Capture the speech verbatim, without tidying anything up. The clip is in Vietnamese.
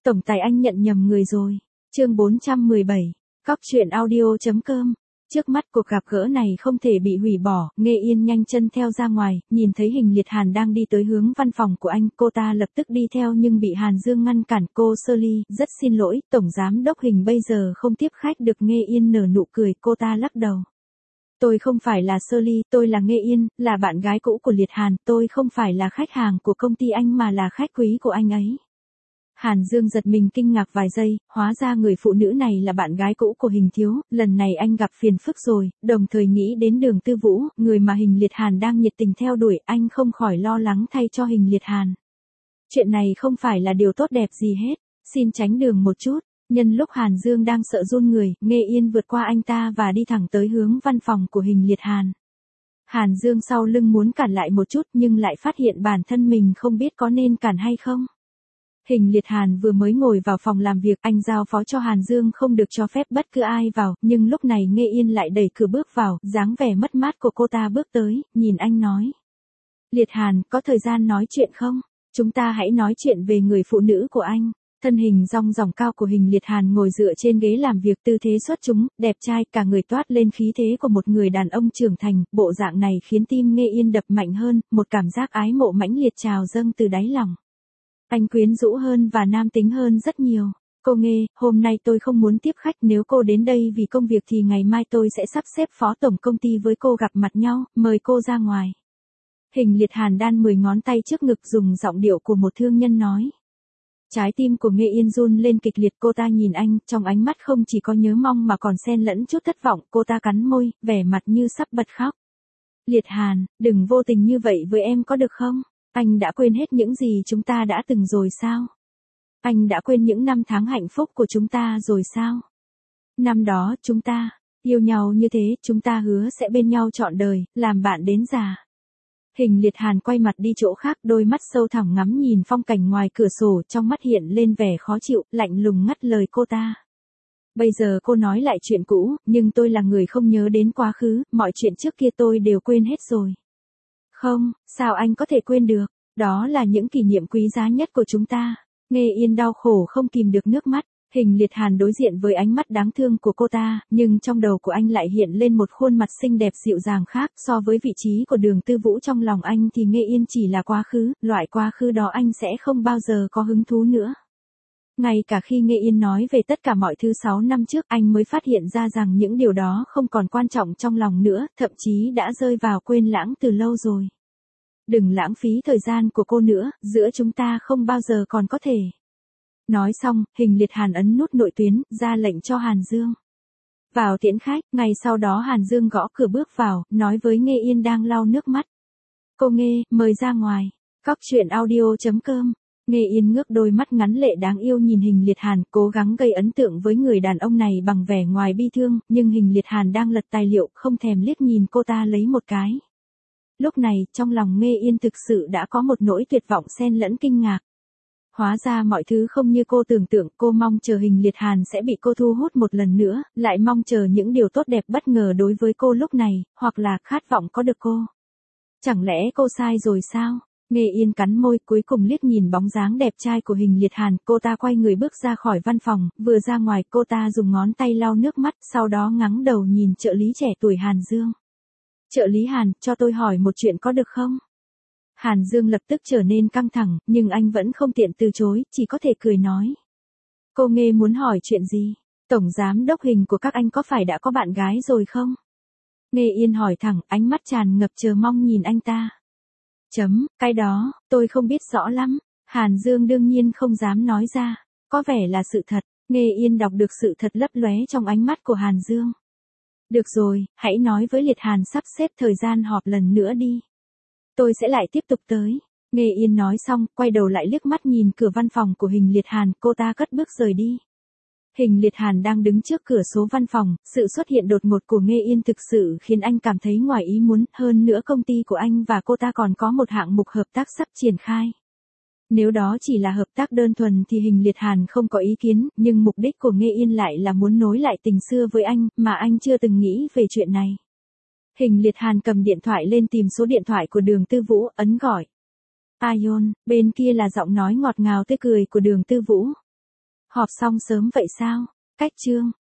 Tổng tài anh nhận nhầm người rồi. Chương bốn trăm mười bảy. Cóc truyện audio.com. Trước mắt cuộc gặp gỡ này không thể bị hủy bỏ, Nghê Yên nhanh chân theo ra ngoài, nhìn thấy Hình Liệt Hàn đang đi tới hướng văn phòng của anh, cô ta lập tức đi theo nhưng bị Hàn Dương ngăn cản. Cô Sơ Ly, rất xin lỗi, Tổng Giám Đốc Hình bây giờ không tiếp khách được. Nghê Yên nở nụ cười, cô ta lắc đầu. Tôi không phải là Sơ Ly, tôi là Nghê Yên, là bạn gái cũ của Liệt Hàn, tôi không phải là khách hàng của công ty anh mà là khách quý của anh ấy. Hàn Dương giật mình kinh ngạc vài giây, hóa ra người phụ nữ này là bạn gái cũ của Hình thiếu, lần này anh gặp phiền phức rồi, đồng thời nghĩ đến Đường Tư Vũ, người mà Hình Liệt Hàn đang nhiệt tình theo đuổi, anh không khỏi lo lắng thay cho Hình Liệt Hàn. Chuyện này không phải là điều tốt đẹp gì hết, xin tránh đường một chút. Nhân lúc Hàn Dương đang sợ run người, Nghê Yên vượt qua anh ta và đi thẳng tới hướng văn phòng của Hình Liệt Hàn. Hàn Dương sau lưng muốn cản lại một chút nhưng lại phát hiện bản thân mình không biết có nên cản hay không. Hình Liệt Hàn vừa mới ngồi vào phòng làm việc, anh giao phó cho Hàn Dương không được cho phép bất cứ ai vào, nhưng lúc này Nghê Yên lại đẩy cửa bước vào, dáng vẻ mất mát của cô ta bước tới, nhìn anh nói. Liệt Hàn, có thời gian nói chuyện không? Chúng ta hãy nói chuyện về người phụ nữ của anh. Thân hình rong ròng cao của Hình Liệt Hàn ngồi dựa trên ghế làm việc, tư thế xuất chúng, đẹp trai, cả người toát lên khí thế của một người đàn ông trưởng thành, bộ dạng này khiến tim Nghê Yên đập mạnh hơn, một cảm giác ái mộ mãnh liệt trào dâng từ đáy lòng. Anh quyến rũ hơn và nam tính hơn rất nhiều. Cô Nghê, hôm nay tôi không muốn tiếp khách, nếu cô đến đây vì công việc thì ngày mai tôi sẽ sắp xếp phó tổng công ty với cô gặp mặt nhau, mời cô ra ngoài. Hình Liệt Hàn đan mười ngón tay trước ngực dùng giọng điệu của một thương nhân nói. Trái tim của Nghê Yên run lên kịch liệt, cô ta nhìn anh, trong ánh mắt không chỉ có nhớ mong mà còn xen lẫn chút thất vọng, cô ta cắn môi, vẻ mặt như sắp bật khóc. Liệt Hàn, đừng vô tình như vậy với em có được không? Anh đã quên hết những gì chúng ta đã từng rồi sao? Anh đã quên những năm tháng hạnh phúc của chúng ta rồi sao? Năm đó chúng ta yêu nhau như thế, chúng ta hứa sẽ bên nhau trọn đời, làm bạn đến già. Hình Liệt Hàn quay mặt đi chỗ khác, đôi mắt sâu thẳm ngắm nhìn phong cảnh ngoài cửa sổ, trong mắt hiện lên vẻ khó chịu, lạnh lùng ngắt lời cô ta. Bây giờ cô nói lại chuyện cũ, nhưng tôi là người không nhớ đến quá khứ, mọi chuyện trước kia tôi đều quên hết rồi. Không, sao anh có thể quên được, đó là những kỷ niệm quý giá nhất của chúng ta. Nghê Yên đau khổ không kìm được nước mắt. Hình Liệt Hàn đối diện với ánh mắt đáng thương của cô ta, nhưng trong đầu của anh lại hiện lên một khuôn mặt xinh đẹp dịu dàng khác, so với vị trí của Đường Tư Vũ trong lòng anh thì Nghê Yên chỉ là quá khứ, loại quá khứ đó anh sẽ không bao giờ có hứng thú nữa. Ngay cả khi Nghê Yên nói về tất cả mọi thứ sáu năm trước, anh mới phát hiện ra rằng những điều đó không còn quan trọng trong lòng nữa, thậm chí đã rơi vào quên lãng từ lâu rồi. Đừng lãng phí thời gian của cô nữa, giữa chúng ta không bao giờ còn có thể. Nói xong, Hình Liệt Hàn ấn nút nội tuyến, ra lệnh cho Hàn Dương. Vào tiễn khách, ngày sau đó Hàn Dương gõ cửa bước vào, nói với Nghê Yên đang lau nước mắt. Cô Nghê, mời ra ngoài. Cóc truyện audio.com. Nghê Yên ngước đôi mắt ngắn lệ đáng yêu nhìn Hình Liệt Hàn, cố gắng gây ấn tượng với người đàn ông này bằng vẻ ngoài bi thương, nhưng Hình Liệt Hàn đang lật tài liệu, không thèm liếc nhìn cô ta lấy một cái. Lúc này, trong lòng Nghê Yên thực sự đã có một nỗi tuyệt vọng xen lẫn kinh ngạc. Hóa ra mọi thứ không như cô tưởng tượng, cô mong chờ Hình Liệt Hàn sẽ bị cô thu hút một lần nữa, lại mong chờ những điều tốt đẹp bất ngờ đối với cô lúc này, hoặc là khát vọng có được cô. Chẳng lẽ cô sai rồi sao? Nghê Yên cắn môi, cuối cùng liếc nhìn bóng dáng đẹp trai của Hình Liệt Hàn, cô ta quay người bước ra khỏi văn phòng, vừa ra ngoài cô ta dùng ngón tay lau nước mắt, sau đó ngẩng đầu nhìn trợ lý trẻ tuổi Hàn Dương. Trợ lý Hàn, cho tôi hỏi một chuyện có được không? Hàn Dương lập tức trở nên căng thẳng, nhưng anh vẫn không tiện từ chối, chỉ có thể cười nói. Cô Nghê muốn hỏi chuyện gì? Tổng giám đốc Hình của các anh có phải đã có bạn gái rồi không? Nghê Yên hỏi thẳng, ánh mắt tràn ngập chờ mong nhìn anh ta. Chấm, cái đó, tôi không biết rõ lắm. Hàn Dương đương nhiên không dám nói ra. Có vẻ là sự thật. Nghê Yên đọc được sự thật lấp lóe trong ánh mắt của Hàn Dương. Được rồi, hãy nói với Liệt Hàn sắp xếp thời gian họp lần nữa đi. Tôi sẽ lại tiếp tục tới. Nghê Yên nói xong, quay đầu lại liếc mắt nhìn cửa văn phòng của Hình Liệt Hàn, cô ta cất bước rời đi. Hình Liệt Hàn đang đứng trước cửa số văn phòng, sự xuất hiện đột ngột của Nghê Yên thực sự khiến anh cảm thấy ngoài ý muốn, hơn nữa công ty của anh và cô ta còn có một hạng mục hợp tác sắp triển khai. Nếu đó chỉ là hợp tác đơn thuần thì Hình Liệt Hàn không có ý kiến, nhưng mục đích của Nghê Yên lại là muốn nối lại tình xưa với anh, mà anh chưa từng nghĩ về chuyện này. Hình Liệt Hàn cầm điện thoại lên tìm số điện thoại của Đường Tư Vũ, ấn gọi. Aion, bên kia là giọng nói ngọt ngào tươi cười của Đường Tư Vũ. Họp xong sớm vậy sao? Cách chương.